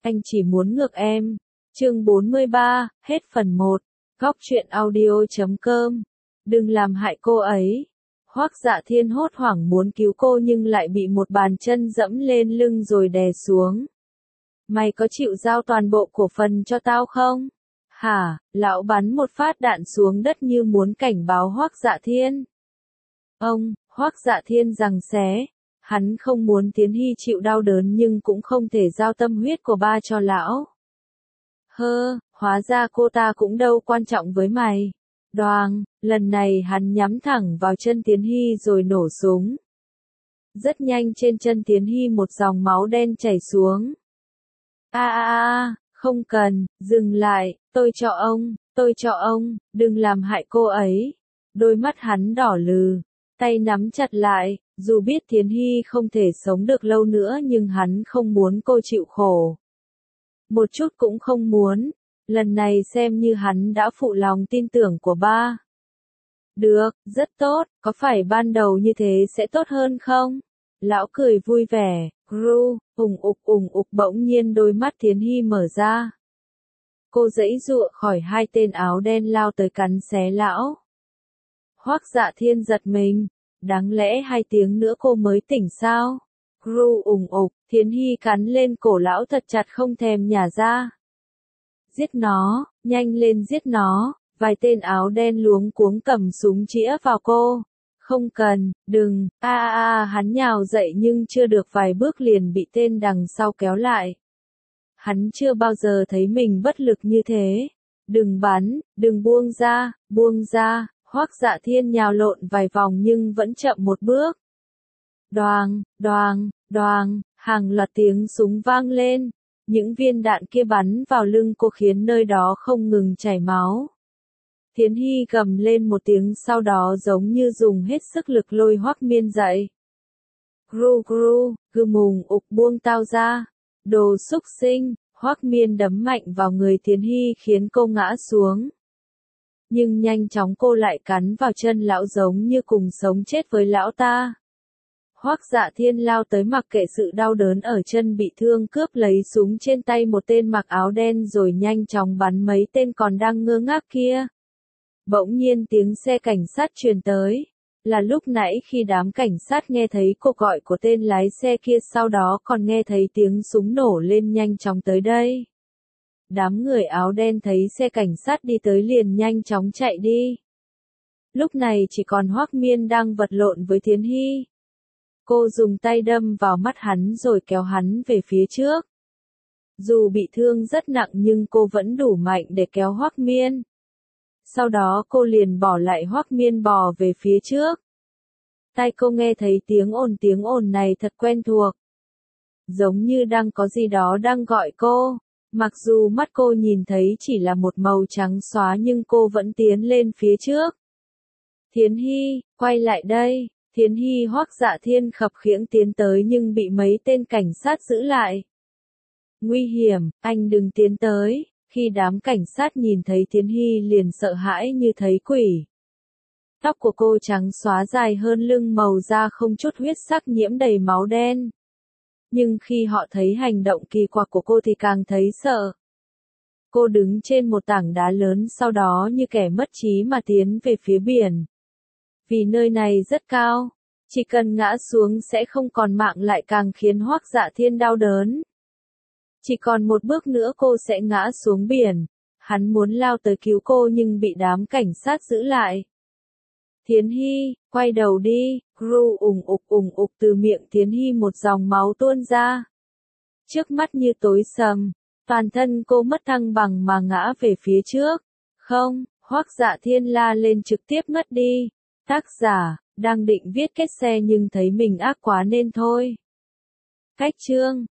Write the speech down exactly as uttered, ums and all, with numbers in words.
anh chỉ muốn ngược em. Chương bốn mươi ba, hết phần một. Góc truyện audio chấm com. Đừng làm hại cô ấy. Hoắc Dạ Thiên hốt hoảng muốn cứu cô nhưng lại bị một bàn chân dẫm lên lưng rồi đè xuống. Mày có chịu giao toàn bộ cổ phần cho tao không? Hả? Lão bắn một phát đạn xuống đất như muốn cảnh báo Hoắc Dạ Thiên. Ông, Hoắc Dạ Thiên giằng xé. Hắn không muốn Tiến Hy chịu đau đớn nhưng cũng không thể giao tâm huyết của ba cho lão. Hơ, hóa ra cô ta cũng đâu quan trọng với mày. Đoàng, lần này hắn nhắm thẳng vào chân Tiến Hy rồi nổ súng. Rất nhanh trên chân Tiến Hy một dòng máu đen chảy xuống. A a a, không cần, dừng lại, tôi cho ông, tôi cho ông, đừng làm hại cô ấy. Đôi mắt hắn đỏ lừ, tay nắm chặt lại, dù biết Tiến Hy không thể sống được lâu nữa nhưng hắn không muốn cô chịu khổ. Một chút cũng không muốn, lần này xem như hắn đã phụ lòng tin tưởng của ba. Được, rất tốt, có phải ban đầu như thế sẽ tốt hơn không? Lão cười vui vẻ, gru, ùng ục ùng ục bỗng nhiên đôi mắt Tiến Hy mở ra. Cô giãy giụa khỏi hai tên áo đen lao tới cắn xé lão. Hoắc Dạ Thiên giật mình, đáng lẽ hai tiếng nữa cô mới tỉnh sao? Gru ùng ục, Tiến Hy cắn lên cổ lão thật chặt không thèm nhả ra. Giết nó, nhanh lên giết nó, vài tên áo đen luống cuống cầm súng chĩa vào cô. Không cần, đừng, a a a hắn nhào dậy nhưng chưa được vài bước liền bị tên đằng sau kéo lại. Hắn chưa bao giờ thấy mình bất lực như thế. Đừng bắn, đừng buông ra, buông ra, Hoắc Dạ Thiên nhào lộn vài vòng nhưng vẫn chậm một bước. Đoàng, đoàng, đoàng, hàng loạt tiếng súng vang lên. Những viên đạn kia bắn vào lưng cô khiến nơi đó không ngừng chảy máu. Tiến Hy gầm lên một tiếng sau đó giống như dùng hết sức lực lôi Hoắc Miên dậy. Gru gru, gừ mùng ục buông tao ra. Đồ xúc sinh, Hoắc Miên đấm mạnh vào người Tiến Hy khiến cô ngã xuống. Nhưng nhanh chóng cô lại cắn vào chân lão giống như cùng sống chết với lão ta. Hoắc Dạ Thiên lao tới mặc kệ sự đau đớn ở chân bị thương cướp lấy súng trên tay một tên mặc áo đen rồi nhanh chóng bắn mấy tên còn đang ngơ ngác kia. Bỗng nhiên tiếng xe cảnh sát truyền tới. Là lúc nãy khi đám cảnh sát nghe thấy cuộc gọi của tên lái xe kia sau đó còn nghe thấy tiếng súng nổ lên nhanh chóng tới đây. Đám người áo đen thấy xe cảnh sát đi tới liền nhanh chóng chạy đi. Lúc này chỉ còn Hoắc Miên đang vật lộn với Tiến Hy. Cô dùng tay đâm vào mắt hắn rồi kéo hắn về phía trước. Dù bị thương rất nặng nhưng cô vẫn đủ mạnh để kéo Hoắc Miên. Sau đó cô liền bỏ lại Hoắc Miên bò về phía trước. Tai cô nghe thấy tiếng ồn tiếng ồn này thật quen thuộc. Giống như đang có gì đó đang gọi cô. Mặc dù mắt cô nhìn thấy chỉ là một màu trắng xóa nhưng cô vẫn tiến lên phía trước. Tiến Hy, quay lại đây. Tiến Hy Hoắc Dạ Thiên khập khiễng tiến tới nhưng bị mấy tên cảnh sát giữ lại. Nguy hiểm, anh đừng tiến tới. Khi đám cảnh sát nhìn thấy Tiến Hy liền sợ hãi như thấy quỷ. Tóc của cô trắng xóa dài hơn lưng màu da không chút huyết sắc nhiễm đầy máu đen. Nhưng khi họ thấy hành động kỳ quặc của cô thì càng thấy sợ. Cô đứng trên một tảng đá lớn sau đó như kẻ mất trí mà tiến về phía biển. Vì nơi này rất cao, chỉ cần ngã xuống sẽ không còn mạng lại càng khiến Hoắc Dạ Thiên đau đớn. Chỉ còn một bước nữa cô sẽ ngã xuống biển. Hắn muốn lao tới cứu cô nhưng bị đám cảnh sát giữ lại. Tiến Hy, quay đầu đi, gru ùng ục ùng ục từ miệng Tiến Hy một dòng máu tuôn ra. Trước mắt như tối sầm, toàn thân cô mất thăng bằng mà ngã về phía trước. Không, Hoắc Dạ Thiên la lên trực tiếp ngất đi. Tác giả, đang định viết kết xe nhưng thấy mình ác quá nên thôi. Cách chương